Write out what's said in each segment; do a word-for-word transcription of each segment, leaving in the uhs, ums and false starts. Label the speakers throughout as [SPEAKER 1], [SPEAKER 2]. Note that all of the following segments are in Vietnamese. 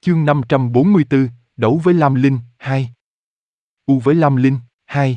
[SPEAKER 1] Chương năm trăm bốn mươi tư, đấu với Lam Linh, hai. U với Lam Linh, hai.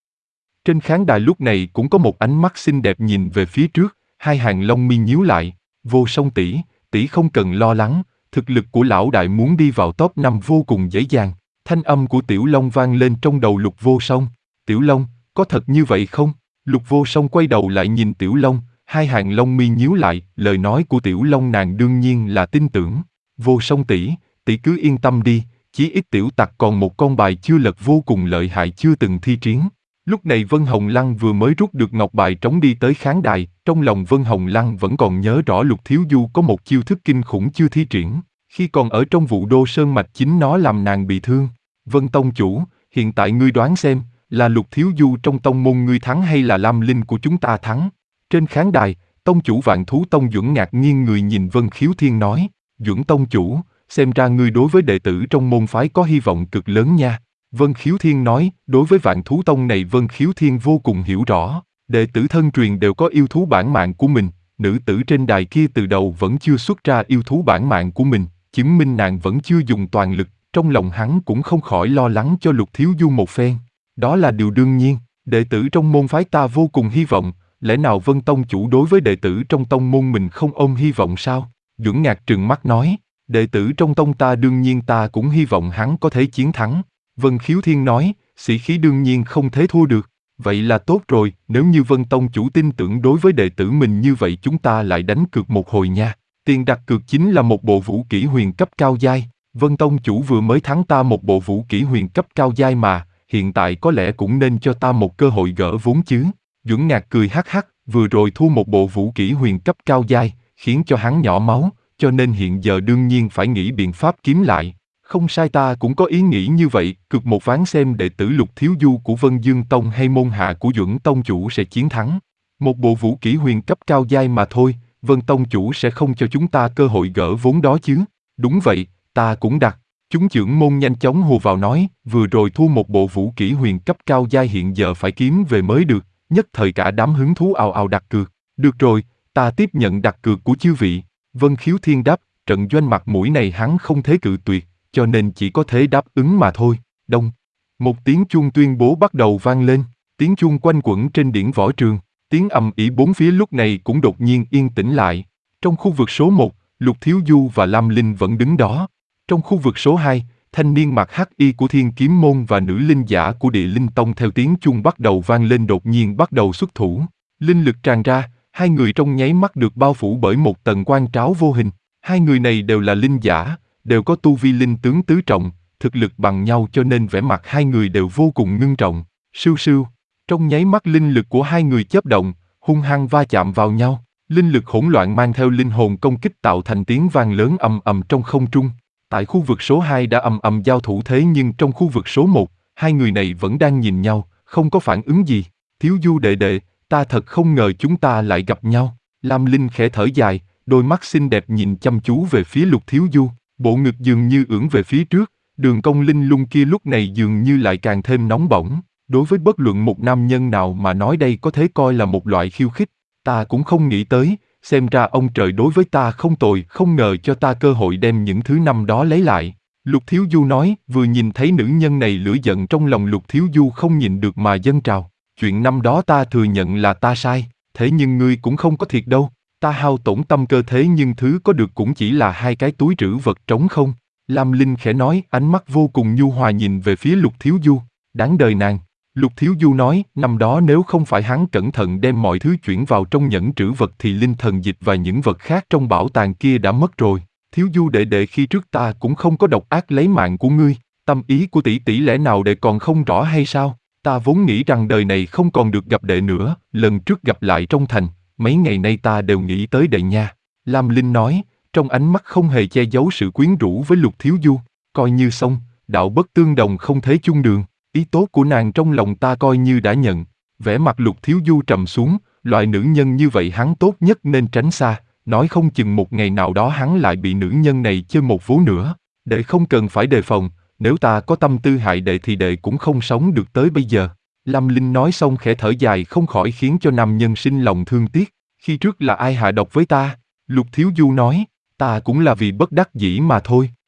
[SPEAKER 1] Trên khán đài lúc này cũng có một ánh mắt xinh đẹp nhìn về phía trước, hai hàng lông mi nhíu lại. Vô Song tỷ, tỷ không cần lo lắng, thực lực của lão đại muốn đi vào top năm vô cùng dễ dàng. Thanh âm của Tiểu Long vang lên trong đầu Lục Vô Song. Tiểu Long, có thật như vậy không? Lục Vô Song quay đầu lại nhìn Tiểu Long, hai hàng lông mi nhíu lại, lời nói của Tiểu Long nàng đương nhiên là tin tưởng. Vô Song tỷ, tỷ cứ yên tâm đi, chí ít tiểu tặc còn một con bài chưa lật vô cùng lợi hại chưa từng thi triển. Lúc này Vân Hồng Lăng vừa mới rút được ngọc bài trống đi tới khán đài, trong lòng Vân Hồng Lăng vẫn còn nhớ rõ Lục Thiếu Du có một chiêu thức kinh khủng chưa thi triển, khi còn ở trong Vũ Đô Sơn Mạch chính nó làm nàng bị thương. Vân Tông chủ, hiện tại ngươi đoán xem, là Lục Thiếu Du trong tông môn ngươi thắng hay là Lam Linh của chúng ta thắng? Trên khán đài, tông chủ Vạn Thú Tông Duẩn ngạc nhiên người nhìn Vân Khiếu Thiên nói, Duẩn tông chủ, xem ra ngươi đối với đệ tử trong môn phái có hy vọng cực lớn nha. Vân Khiếu Thiên nói, đối với Vạn Thú Tông này Vân Khiếu Thiên vô cùng hiểu rõ, đệ tử thân truyền đều có yêu thú bản mạng của mình, nữ tử trên đài kia từ đầu vẫn chưa xuất ra yêu thú bản mạng của mình, chứng minh nàng vẫn chưa dùng toàn lực, trong lòng hắn cũng không khỏi lo lắng cho Lục Thiếu Du một phen. Đó là điều đương nhiên, đệ tử trong môn phái ta vô cùng hy vọng, lẽ nào Vân Tông chủ đối với đệ tử trong tông môn mình không ôm hy vọng sao? Duẩn Ngạc trừng mắt nói, đệ tử trong tông ta đương nhiên ta cũng hy vọng hắn có thể chiến thắng. Vân Khiếu Thiên nói, sĩ khí đương nhiên không thể thua được, vậy là tốt rồi, nếu như Vân Tông chủ tin tưởng đối với đệ tử mình như vậy chúng ta lại đánh cược một hồi nha. Tiền đặt cược chính là một bộ vũ kỹ huyền cấp cao giai, Vân Tông chủ vừa mới thắng ta một bộ vũ kỹ huyền cấp cao giai mà, hiện tại có lẽ cũng nên cho ta một cơ hội gỡ vốn chứ. Duẩn Ngạc cười hắc hắc, vừa rồi thua một bộ vũ kỹ huyền cấp cao giai, khiến cho hắn nhỏ máu, cho nên hiện giờ đương nhiên phải nghĩ biện pháp kiếm lại. Không sai, ta cũng có ý nghĩ như vậy, cược một ván xem đệ tử Lục Thiếu Du của Vân Dương Tông hay môn hạ của Duẩn Tông chủ sẽ chiến thắng. Một bộ vũ kỹ huyền cấp cao giai mà thôi, Vân Tông chủ sẽ không cho chúng ta cơ hội gỡ vốn đó chứ. Đúng vậy, ta cũng đặt. Chúng trưởng môn nhanh chóng hùa vào nói, vừa rồi thua một bộ vũ kỹ huyền cấp cao giai hiện giờ phải kiếm về mới được, nhất thời cả đám hứng thú ào ào đặt cược. Được rồi, ta tiếp nhận đặt cược của chư vị. Vân Khiếu Thiên đáp, trận doanh mặt mũi này hắn không thể cự tuyệt, cho nên chỉ có thể đáp ứng mà thôi. Đông. Một tiếng chuông tuyên bố bắt đầu vang lên, tiếng chuông quanh quẩn trên điển võ trường, tiếng ầm ĩ bốn phía lúc này cũng đột nhiên yên tĩnh lại. Trong khu vực số một, Lục Thiếu Du và Lam Linh vẫn đứng đó. Trong khu vực số hai, thanh niên mặc hắc y của Thiên Kiếm Môn và nữ linh giả của Địa Linh Tông theo tiếng chuông bắt đầu vang lên đột nhiên bắt đầu xuất thủ. Linh lực tràn ra, hai người trong nháy mắt được bao phủ bởi một tầng quang tráo vô hình. Hai người này đều là linh giả, đều có tu vi linh tướng tứ trọng, thực lực bằng nhau cho nên vẻ mặt hai người đều vô cùng ngưng trọng. Sưu sưu, trong nháy mắt linh lực của hai người chớp động, hung hăng va chạm vào nhau. Linh lực hỗn loạn mang theo linh hồn công kích tạo thành tiếng vang lớn ầm ầm trong không trung. Tại khu vực số hai đã ầm ầm giao thủ thế nhưng trong khu vực số một, hai người này vẫn đang nhìn nhau, không có phản ứng gì. Thiếu Du đệ đệ, ta thật không ngờ chúng ta lại gặp nhau. Lam Linh khẽ thở dài, đôi mắt xinh đẹp nhìn chăm chú về phía Lục Thiếu Du, bộ ngực dường như ưỡn về phía trước, đường cong linh lung kia lúc này dường như lại càng thêm nóng bỏng. Đối với bất luận một nam nhân nào mà nói đây có thể coi là một loại khiêu khích. Ta cũng không nghĩ tới, xem ra ông trời đối với ta không tồi, không ngờ cho ta cơ hội đem những thứ năm đó lấy lại. Lục Thiếu Du nói, vừa nhìn thấy nữ nhân này lửa giận trong lòng Lục Thiếu Du không nhịn được mà dâng trào. Chuyện năm đó ta thừa nhận là ta sai, thế nhưng ngươi cũng không có thiệt đâu. Ta hao tổn tâm cơ thế nhưng thứ có được cũng chỉ là hai cái túi trữ vật trống không. Lam Linh khẽ nói, ánh mắt vô cùng nhu hòa nhìn về phía Lục Thiếu Du. Đáng đời nàng. Lục Thiếu Du nói, năm đó nếu không phải hắn cẩn thận đem mọi thứ chuyển vào trong nhẫn trữ vật thì linh thần dịch và những vật khác trong bảo tàng kia đã mất rồi. Thiếu Du đệ đệ, khi trước ta cũng không có độc ác lấy mạng của ngươi, tâm ý của tỷ tỷ lẽ nào đệ còn không rõ hay sao? Ta vốn nghĩ rằng đời này không còn được gặp đệ nữa, lần trước gặp lại trong thành, mấy ngày nay ta đều nghĩ tới đệ nha. Lam Linh nói, trong ánh mắt không hề che giấu sự quyến rũ với Lục Thiếu Du, coi như xong, đạo bất tương đồng không thể chung đường. Ý tốt của nàng trong lòng ta coi như đã nhận. Vẻ mặt Lục Thiếu Du trầm xuống, loại nữ nhân như vậy hắn tốt nhất nên tránh xa, nói không chừng một ngày nào đó hắn lại bị nữ nhân này chơi một vố nữa. Đệ không cần phải đề phòng, nếu ta có tâm tư hại đệ thì đệ cũng không sống được tới bây giờ. Lam Linh nói xong khẽ thở dài không khỏi khiến cho nam nhân sinh lòng thương tiếc. Khi trước là ai hạ độc với ta? Lục Thiếu Du nói, ta cũng là vì bất đắc dĩ mà thôi.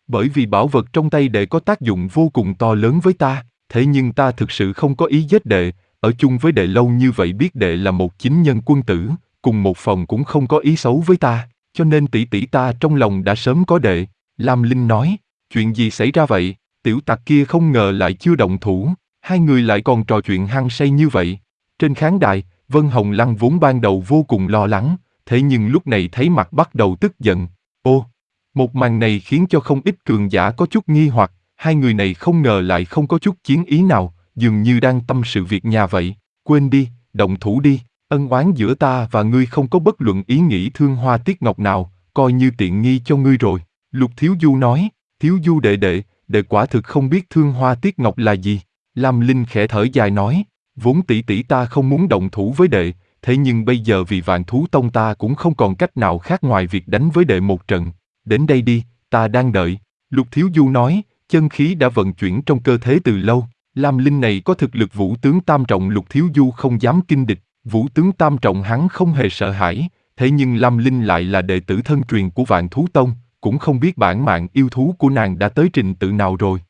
[SPEAKER 1] Bởi vì bảo vật trong tay đệ có tác dụng vô cùng to lớn với ta, thế nhưng ta thực sự không có ý giết đệ, ở chung với đệ lâu như vậy biết đệ là một chính nhân quân tử, cùng một phòng cũng không có ý xấu với ta, cho nên tỷ tỷ ta trong lòng đã sớm có đệ. Lam Linh nói, chuyện gì xảy ra vậy? Tiểu tặc kia không ngờ lại chưa động thủ, hai người lại còn trò chuyện hăng say như vậy. Trên khán đài, Vân Hồng Lăng vốn ban đầu vô cùng lo lắng, thế nhưng lúc này thấy mặt bắt đầu tức giận. Ô, một màn này khiến cho không ít cường giả có chút nghi hoặc, hai người này không ngờ lại không có chút chiến ý nào, dường như đang tâm sự việc nhà vậy. Quên đi, động thủ đi, ân oán giữa ta và ngươi không có bất luận ý nghĩ thương hoa tiếc ngọc nào, coi như tiện nghi cho ngươi rồi. Lục Thiếu Du nói, Thiếu Du đệ đệ, đệ quả thực không biết thương hoa tiếc ngọc là gì. Lam Linh khẽ thở dài nói, vốn tỷ tỷ ta không muốn động thủ với đệ, thế nhưng bây giờ vì Vạn Thú Tông ta cũng không còn cách nào khác ngoài việc đánh với đệ một trận. Đến đây đi, ta đang đợi. Lục Thiếu Du nói, chân khí đã vận chuyển trong cơ thể từ lâu. Lam Linh này có thực lực vũ tướng tam trọng, Lục Thiếu Du không dám kinh địch. Vũ tướng tam trọng hắn không hề sợ hãi, thế nhưng Lam Linh lại là đệ tử thân truyền của Vạn Thú Tông, cũng không biết bản mạng yêu thú của nàng đã tới trình tự nào rồi.